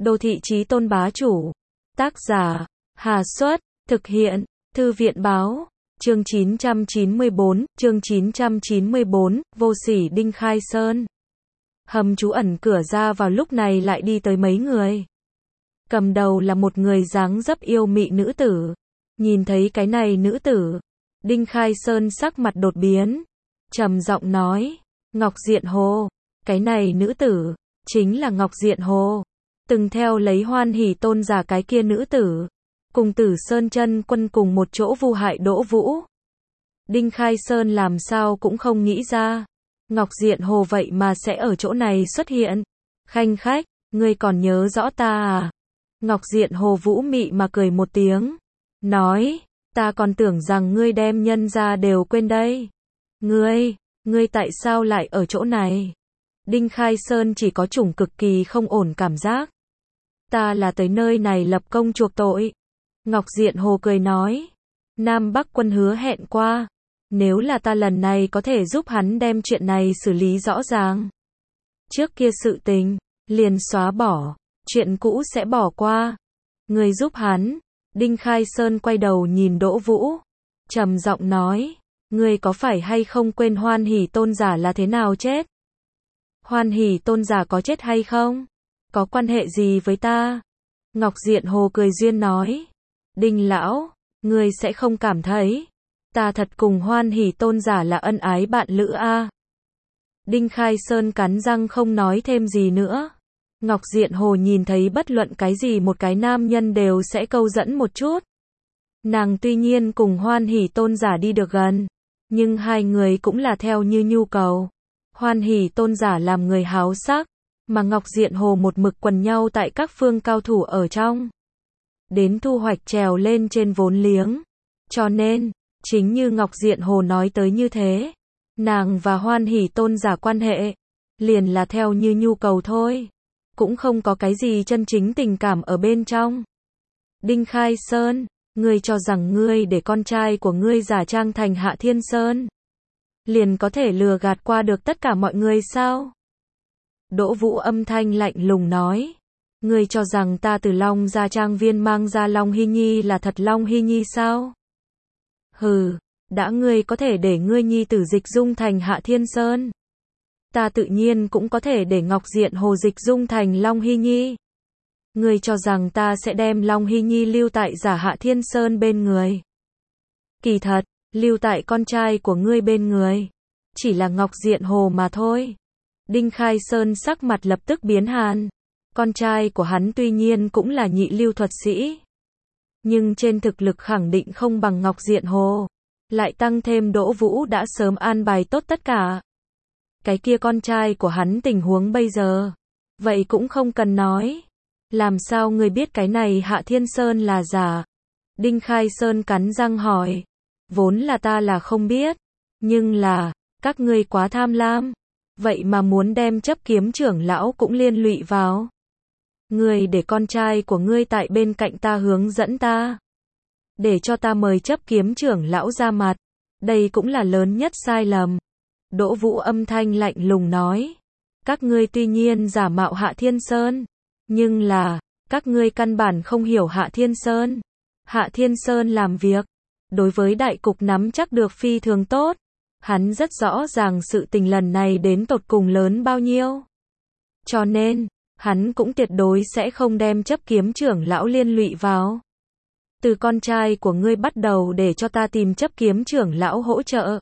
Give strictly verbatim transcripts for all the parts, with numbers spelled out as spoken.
Đô thị chí tôn bá chủ. Tác giả, Hà Xuất, thực hiện, Thư viện báo. Chương chín trăm chín mươi bốn, chương chín trăm chín mươi bốn, vô sỉ Đinh Khai Sơn. Hầm trú ẩn cửa ra vào lúc này lại đi tới mấy người. Cầm đầu là một người dáng dấp yêu mị nữ tử. Nhìn thấy cái này nữ tử, Đinh Khai Sơn sắc mặt đột biến, trầm giọng nói, Ngọc Diện Hồ. Cái này nữ tử, chính là Ngọc Diện Hồ, từng theo lấy Hoan Hỷ Tôn giả cái kia nữ tử, cùng Tử Sơn Chân Quân cùng một chỗ vu hại Đỗ Vũ. Đinh Khai Sơn làm sao cũng không nghĩ ra, Ngọc Diện Hồ vậy mà sẽ ở chỗ này xuất hiện. Khanh khách, ngươi còn nhớ rõ ta à? Ngọc Diện Hồ vũ mị mà cười một tiếng, nói, ta còn tưởng rằng ngươi đem nhân ra đều quên đây. Ngươi, ngươi tại sao lại ở chỗ này? Đinh Khai Sơn chỉ có chủng cực kỳ không ổn cảm giác. Ta là tới nơi này lập công chuộc tội. Ngọc Diện Hồ cười nói, Nam Bắc quân hứa hẹn qua, nếu là ta lần này có thể giúp hắn đem chuyện này xử lý rõ ràng. Trước kia sự tình, liền xóa bỏ, chuyện cũ sẽ bỏ qua. Người giúp hắn. Đinh Khai Sơn quay đầu nhìn Đỗ Vũ, trầm giọng nói, ngươi có phải hay không quên Hoan Hỷ Tôn giả là thế nào chết? Hoan Hỷ Tôn giả có chết hay không? Có quan hệ gì với ta? Ngọc Diện Hồ cười duyên nói, Đinh lão, ngươi sẽ không cảm thấy ta thật cùng Hoan Hỷ Tôn giả là ân ái bạn lữ a? Đinh Khai Sơn cắn răng không nói thêm gì nữa. Ngọc Diện Hồ nhìn thấy bất luận cái gì một cái nam nhân đều sẽ câu dẫn một chút. Nàng tuy nhiên cùng Hoan Hỷ Tôn giả đi được gần, nhưng hai người cũng là theo như nhu cầu. Hoan Hỷ Tôn giả làm người háo sắc, mà Ngọc Diện Hồ một mực quần nhau tại các phương cao thủ ở trong. Đến thu hoạch trèo lên trên vốn liếng. Cho nên, chính như Ngọc Diện Hồ nói tới như thế, nàng và Hoan Hỷ Tôn giả quan hệ, liền là theo như nhu cầu thôi. Cũng không có cái gì chân chính tình cảm ở bên trong. Đinh Khai Sơn, ngươi cho rằng ngươi để con trai của ngươi giả trang thành Hạ Thiên Sơn, liền có thể lừa gạt qua được tất cả mọi người sao? Đỗ Vũ âm thanh lạnh lùng nói, ngươi cho rằng ta từ Long Gia Trang Viên mang ra Long Hy Nhi là thật Long Hy Nhi sao? Hừ, đã ngươi có thể để ngươi nhi tử dịch dung thành Hạ Thiên Sơn, ta tự nhiên cũng có thể để Ngọc Diện Hồ dịch dung thành Long Hy Nhi. Ngươi cho rằng ta sẽ đem Long Hy Nhi lưu tại giả Hạ Thiên Sơn bên người. Kỳ thật, lưu tại con trai của ngươi bên người, chỉ là Ngọc Diện Hồ mà thôi. Đinh Khai Sơn sắc mặt lập tức biến hàn. Con trai của hắn tuy nhiên cũng là nhị lưu thuật sĩ, nhưng trên thực lực khẳng định không bằng Ngọc Diện Hồ. Lại tăng thêm Đỗ Vũ đã sớm an bài tốt tất cả. Cái kia con trai của hắn tình huống bây giờ, vậy cũng không cần nói. Làm sao ngươi biết cái này Hạ Thiên Sơn là giả? Đinh Khai Sơn cắn răng hỏi. Vốn là ta là không biết, nhưng là, các ngươi quá tham lam, vậy mà muốn đem chấp kiếm trưởng lão cũng liên lụy vào. Ngươi để con trai của ngươi tại bên cạnh ta hướng dẫn ta, để cho ta mời chấp kiếm trưởng lão ra mặt, đây cũng là lớn nhất sai lầm. Đỗ Vũ âm thanh lạnh lùng nói, các ngươi tuy nhiên giả mạo Hạ Thiên Sơn, nhưng là, các ngươi căn bản không hiểu Hạ Thiên Sơn. Hạ Thiên Sơn làm việc, đối với đại cục nắm chắc được phi thường tốt, hắn rất rõ ràng sự tình lần này đến tột cùng lớn bao nhiêu. Cho nên, hắn cũng tuyệt đối sẽ không đem chấp kiếm trưởng lão liên lụy vào. Từ con trai của ngươi bắt đầu để cho ta tìm chấp kiếm trưởng lão hỗ trợ,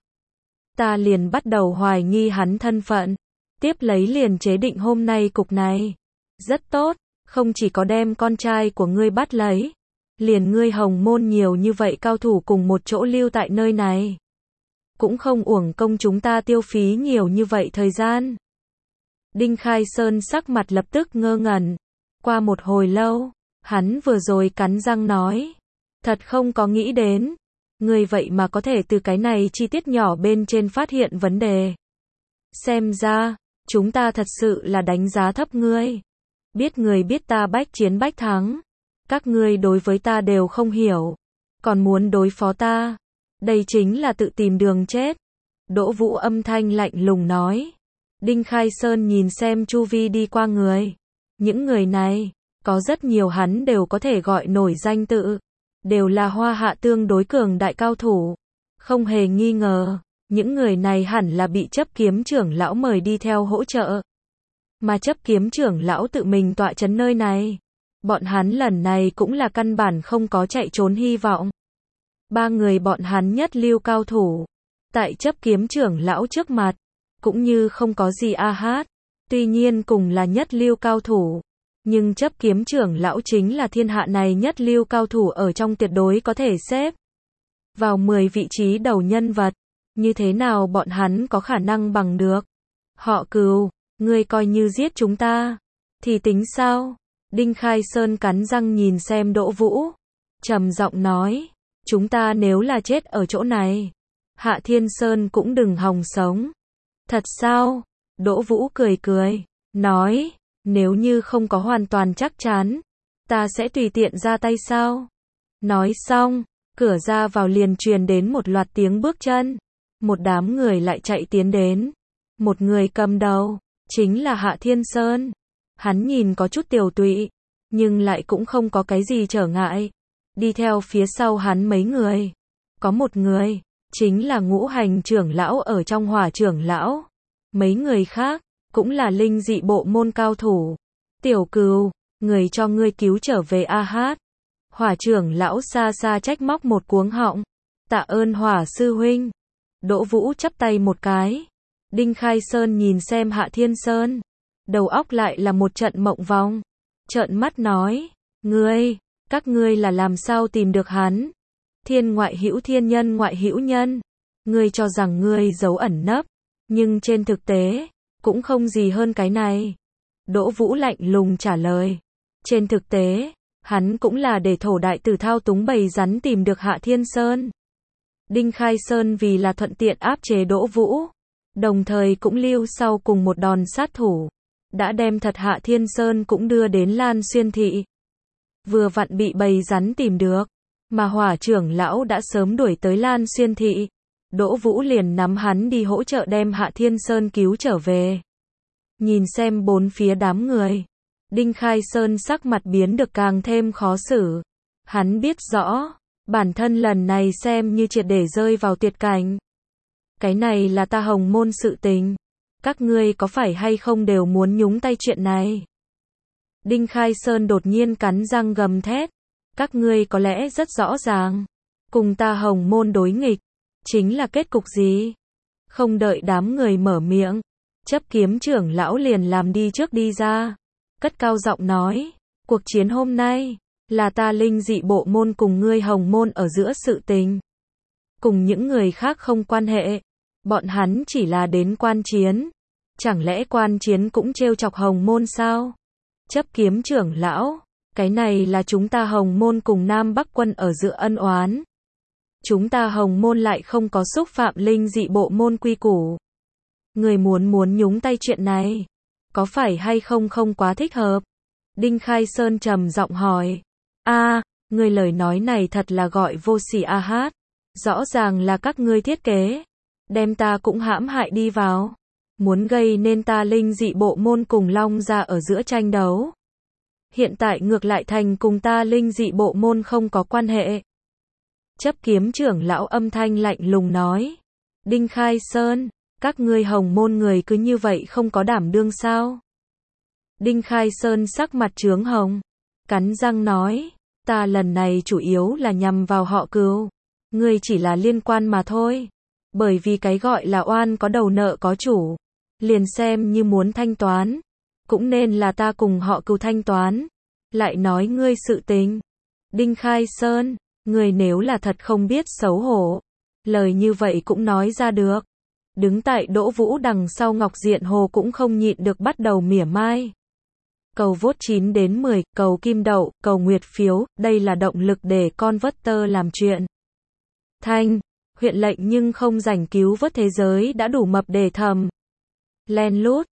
ta liền bắt đầu hoài nghi hắn thân phận, tiếp lấy liền chế định hôm nay cục này. Rất tốt, không chỉ có đem con trai của ngươi bắt lấy, liền ngươi Hồng Môn nhiều như vậy cao thủ cùng một chỗ lưu tại nơi này, cũng không uổng công chúng ta tiêu phí nhiều như vậy thời gian. Đinh Khai Sơn sắc mặt lập tức ngơ ngẩn. Qua một hồi lâu, hắn vừa rồi cắn răng nói, thật không có nghĩ đến, ngươi vậy mà có thể từ cái này chi tiết nhỏ bên trên phát hiện vấn đề. Xem ra, chúng ta thật sự là đánh giá thấp ngươi. Biết người biết ta bách chiến bách thắng, các ngươi đối với ta đều không hiểu, còn muốn đối phó ta, đây chính là tự tìm đường chết. Đỗ Vũ âm thanh lạnh lùng nói. Đinh Khai Sơn nhìn xem chu vi đi qua người. Những người này, Có rất nhiều hắn đều có thể gọi nổi danh tự. Đều là Hoa Hạ tương đối cường đại cao thủ. Không hề nghi ngờ, những người này hẳn là bị chấp kiếm trưởng lão mời đi theo hỗ trợ. Mà chấp kiếm trưởng lão tự mình tọa trấn nơi này. Bọn hắn lần này cũng là căn bản không có chạy trốn hy vọng. Ba người bọn hắn nhất lưu cao thủ. Tại chấp kiếm trưởng lão trước mặt, cũng như không có gì a hát. Tuy nhiên cùng là nhất lưu cao thủ. Nhưng chấp kiếm trưởng lão chính là thiên hạ này nhất lưu cao thủ ở trong tuyệt đối có thể xếp vào mười vị trí đầu nhân vật. Như thế nào bọn hắn có khả năng bằng được? Họ Cừu, ngươi coi như giết chúng ta, thì tính sao? Đinh Khai Sơn cắn răng nhìn xem Đỗ Vũ. Trầm giọng nói, chúng ta nếu là chết ở chỗ này, Hạ Thiên Sơn cũng đừng hòng sống. Thật sao? Đỗ Vũ cười cười, nói, nếu như không có hoàn toàn chắc chắn, ta sẽ tùy tiện ra tay sao? Nói xong, cửa ra vào liền truyền đến một loạt tiếng bước chân. Một đám người lại chạy tiến đến. Một người cầm đầu, chính là Hạ Thiên Sơn. Hắn nhìn có chút tiều tụy, nhưng lại cũng không có cái gì trở ngại. Đi theo phía sau hắn mấy người. Có một người, chính là Ngũ Hành trưởng lão ở trong Hỏa trưởng lão. Mấy người khác, cũng là linh dị bộ môn cao thủ. Tiểu Cừu, người cho ngươi cứu trở về a hát. Hỏa trưởng lão xa xa trách móc một cuống họng. Tạ ơn Hỏa sư huynh. Đỗ Vũ chắp tay một cái. Đinh Khai Sơn nhìn xem Hạ Thiên Sơn. Đầu óc lại là một trận mộng vòng. Trợn mắt nói, ngươi, các ngươi là làm sao tìm được hắn? Thiên ngoại hữu thiên, nhân ngoại hữu nhân. Ngươi cho rằng ngươi giấu ẩn nấp, nhưng trên thực tế, cũng không gì hơn cái này. Đỗ Vũ lạnh lùng trả lời. Trên thực tế, hắn cũng là để thổ đại tử thao túng bầy rắn tìm được Hạ Thiên Sơn. Đinh Khai Sơn vì là thuận tiện áp chế Đỗ Vũ, đồng thời cũng lưu sau cùng một đòn sát thủ, đã đem thật Hạ Thiên Sơn cũng đưa đến Lan Xuyên thị. Vừa vặn bị bầy rắn tìm được, mà Hỏa trưởng lão đã sớm đuổi tới Lan Xuyên thị. Đỗ Vũ liền nắm hắn đi hỗ trợ đem Hạ Thiên Sơn cứu trở về. Nhìn xem bốn phía đám người, Đinh Khai Sơn sắc mặt biến được càng thêm khó xử. Hắn biết rõ, bản thân lần này xem như triệt để rơi vào tuyệt cảnh. Cái này là ta Hồng Môn sự tình. Các ngươi có phải hay không đều muốn nhúng tay chuyện này? Đinh Khai Sơn đột nhiên cắn răng gầm thét. Các ngươi có lẽ rất rõ ràng. Cùng ta Hồng Môn đối nghịch, chính là kết cục gì? Không đợi đám người mở miệng, chấp kiếm trưởng lão liền làm đi trước đi ra. Cất cao giọng nói, cuộc chiến hôm nay, là ta linh dị bộ môn cùng ngươi Hồng Môn ở giữa sự tình. Cùng những người khác không quan hệ. Bọn hắn chỉ là đến quan chiến. Chẳng lẽ quan chiến cũng trêu chọc Hồng Môn sao? Chấp kiếm trưởng lão, cái này là chúng ta Hồng Môn cùng Nam Bắc quân ở giữa ân oán. Chúng ta Hồng Môn lại không có xúc phạm linh dị bộ môn quy củ. Người muốn muốn nhúng tay chuyện này, có phải hay không không quá thích hợp? Đinh Khai Sơn trầm giọng hỏi. A, người lời nói này thật là gọi vô sỉ a hát. Rõ ràng là các ngươi thiết kế, đem ta cũng hãm hại đi vào. Muốn gây nên ta linh dị bộ môn cùng Long gia ở giữa tranh đấu. Hiện tại ngược lại thành cùng ta linh dị bộ môn không có quan hệ. Chấp kiếm trưởng lão âm thanh lạnh lùng nói. Đinh Khai Sơn, các ngươi Hồng Môn người cứ như vậy không có đảm đương sao? Đinh Khai Sơn sắc mặt chướng hồng, cắn răng nói, ta lần này chủ yếu là nhằm vào họ Cừu. Ngươi chỉ là liên quan mà thôi. Bởi vì cái gọi là oan có đầu nợ có chủ. Liền xem như muốn thanh toán, cũng nên là ta cùng họ Cừu thanh toán. Lại nói ngươi sự tình. Đinh Khai Sơn, ngươi nếu là thật không biết xấu hổ, lời như vậy cũng nói ra được. Đứng tại Đỗ Vũ đằng sau Ngọc Diện Hồ cũng không nhịn được bắt đầu mỉa mai. Cầu vote chín đến mười, cầu kim đậu, cầu nguyệt phiếu, đây là động lực để con vớt tơ làm chuyện. Thanh, huyện lệnh nhưng không rảnh cứu vớt thế giới đã đủ mập để thầm. Len lút,